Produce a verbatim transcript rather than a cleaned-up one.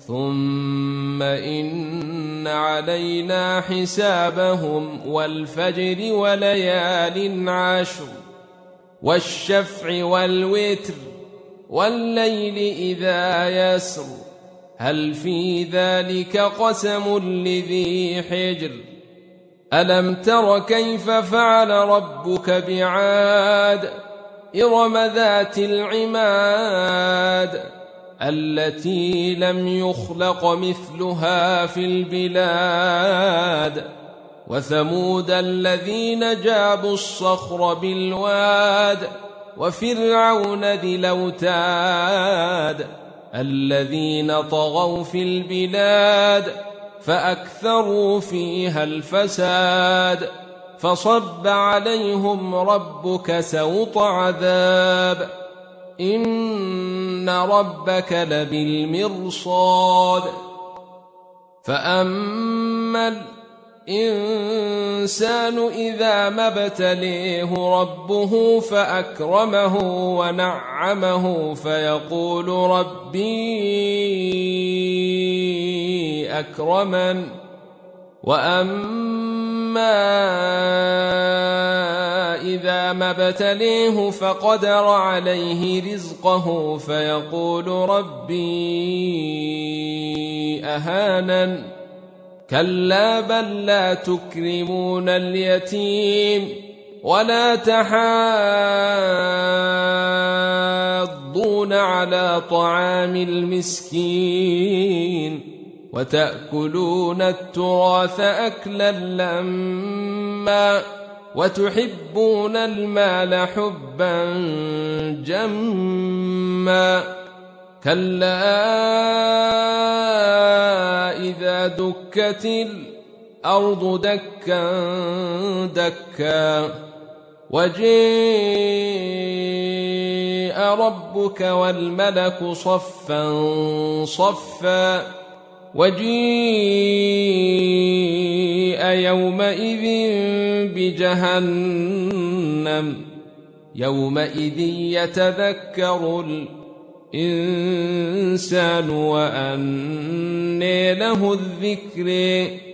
ثم إن علينا حسابهم والفجر وليال عشر والشفع والوتر والليل إذا يسر هل في ذلك قسم لذي حجر ألم تر كيف فعل ربك بعاد إرم ذات العماد التي لم يخلق مثلها في البلاد وثمود الذين جابوا الصخر بالواد وفرعون ذي الأوتاد الذين طغوا في البلاد فأكثروا فيها الفساد فصب عليهم ربك سوط عذاب إن ربك لبالمرصاد فأما الإنسان إذا ما ابتليه ربه فأكرمه ونعمه فيقول ربي أكرمن وأما إذا ما ابتليه فقدر عليه رزقه فيقول ربي أهانن كلا بل لا تكرمون اليتيم ولا تحاضون على طعام المسكين وتأكلون التراث أكلا لما وتحبون المال حبا جما كلا إذا دكت الأرض دكا دكا وجيء ربك والملك صفا صفا وجيء يومئذ بجهنم يومئذ يتذكر الإنسان وأنى له الذكر